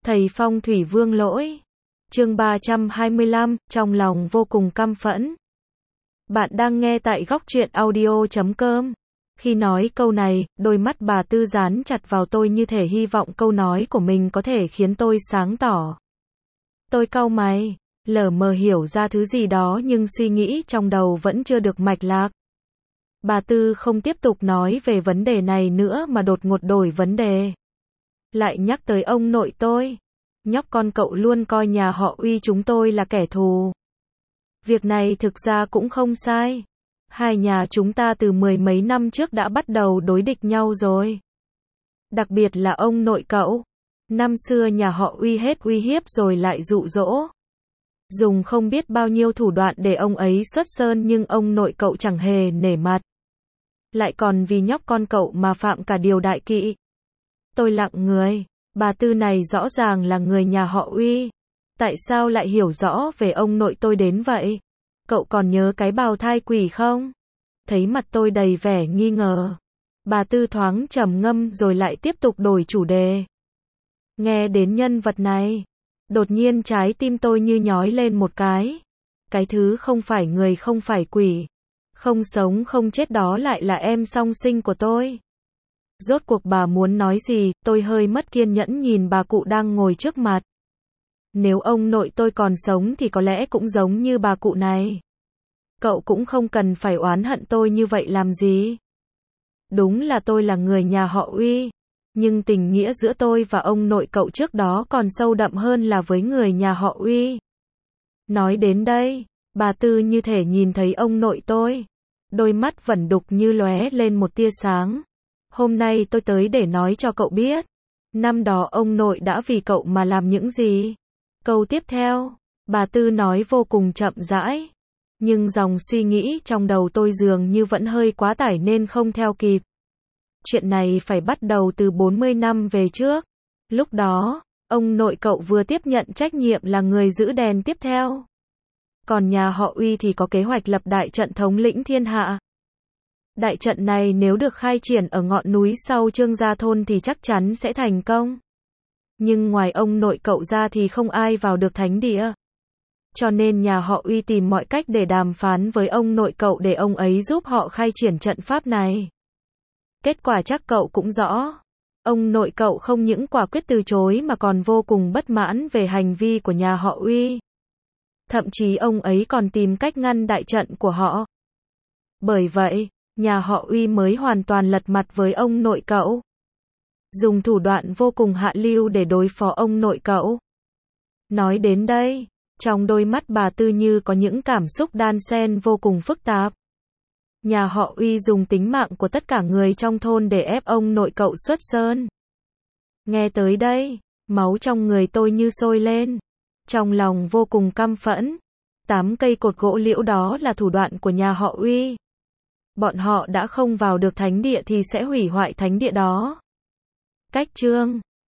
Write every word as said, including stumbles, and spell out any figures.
Thầy phong thủy Vương Lỗi. Chương ba trăm hai mươi lăm, trong lòng vô cùng căm phẫn. Bạn đang nghe tại góc truyện audio chấm com. Khi nói câu này, đôi mắt bà Tư dán chặt vào tôi như thể hy vọng câu nói của mình có thể khiến tôi sáng tỏ. Tôi cau mày, lờ mờ hiểu ra thứ gì đó nhưng suy nghĩ trong đầu vẫn chưa được mạch lạc. Bà Tư không tiếp tục nói về vấn đề này nữa mà đột ngột đổi vấn đề. Lại nhắc tới ông nội tôi. Nhóc con cậu luôn coi nhà họ Uy chúng tôi là kẻ thù. Việc này thực ra cũng không sai. Hai nhà chúng ta từ mười mấy năm trước đã bắt đầu đối địch nhau rồi. Đặc biệt là ông nội cậu. Năm xưa nhà họ Uy hết uy hiếp rồi lại dụ dỗ. Dùng không biết bao nhiêu thủ đoạn để ông ấy xuất sơn nhưng ông nội cậu chẳng hề nể mặt. Lại còn vì nhóc con cậu mà phạm cả điều đại kỵ. Tôi lặng người. Bà Tư này rõ ràng là người nhà họ Uy. Tại sao lại hiểu rõ về ông nội tôi đến vậy? Cậu còn nhớ cái bào thai quỷ không? Thấy mặt tôi đầy vẻ nghi ngờ. Bà Tư thoáng trầm ngâm rồi lại tiếp tục đổi chủ đề. Nghe đến nhân vật này. Đột nhiên trái tim tôi như nhói lên một cái. Cái thứ không phải người không phải quỷ. Không sống không chết đó lại là em song sinh của tôi. Rốt cuộc bà muốn nói gì, tôi hơi mất kiên nhẫn nhìn bà cụ đang ngồi trước mặt. Nếu ông nội tôi còn sống thì có lẽ cũng giống như bà cụ này. Cậu cũng không cần phải oán hận tôi như vậy làm gì. Đúng là tôi là người nhà họ Uy. Nhưng tình nghĩa giữa tôi và ông nội cậu trước đó còn sâu đậm hơn là với người nhà họ Uy. Nói đến đây, bà Tư như thể nhìn thấy ông nội tôi. Đôi mắt vẫn đục như lóe lên một tia sáng. Hôm nay tôi tới để nói cho cậu biết. Năm đó ông nội đã vì cậu mà làm những gì? Câu tiếp theo, bà Tư nói vô cùng chậm rãi. Nhưng dòng suy nghĩ trong đầu tôi dường như vẫn hơi quá tải nên không theo kịp. Chuyện này phải bắt đầu từ bốn mươi năm về trước. Lúc đó, ông nội cậu vừa tiếp nhận trách nhiệm là người giữ đèn tiếp theo. Còn nhà họ Uy thì có kế hoạch lập đại trận thống lĩnh thiên hạ. Đại trận này nếu được khai triển ở ngọn núi sau Trương Gia Thôn thì chắc chắn sẽ thành công. Nhưng ngoài ông nội cậu ra thì không ai vào được thánh địa. Cho nên nhà họ Uy tìm mọi cách để đàm phán với ông nội cậu để ông ấy giúp họ khai triển trận pháp này. Kết quả chắc cậu cũng rõ. Ông nội cậu không những quả quyết từ chối mà còn vô cùng bất mãn về hành vi của nhà họ Uy. Thậm chí ông ấy còn tìm cách ngăn đại trận của họ. Bởi vậy, nhà họ Uy mới hoàn toàn lật mặt với ông nội cậu. Dùng thủ đoạn vô cùng hạ lưu để đối phó ông nội cậu. Nói đến đây, trong đôi mắt bà Tư như có những cảm xúc đan xen vô cùng phức tạp. Nhà họ Uy dùng tính mạng của tất cả người trong thôn để ép ông nội cậu xuất sơn. Nghe tới đây, máu trong người tôi như sôi lên. Trong lòng vô cùng căm phẫn. Tám cây cột gỗ liễu đó là thủ đoạn của nhà họ Uy. Bọn họ đã không vào được thánh địa thì sẽ hủy hoại thánh địa đó. Cách chương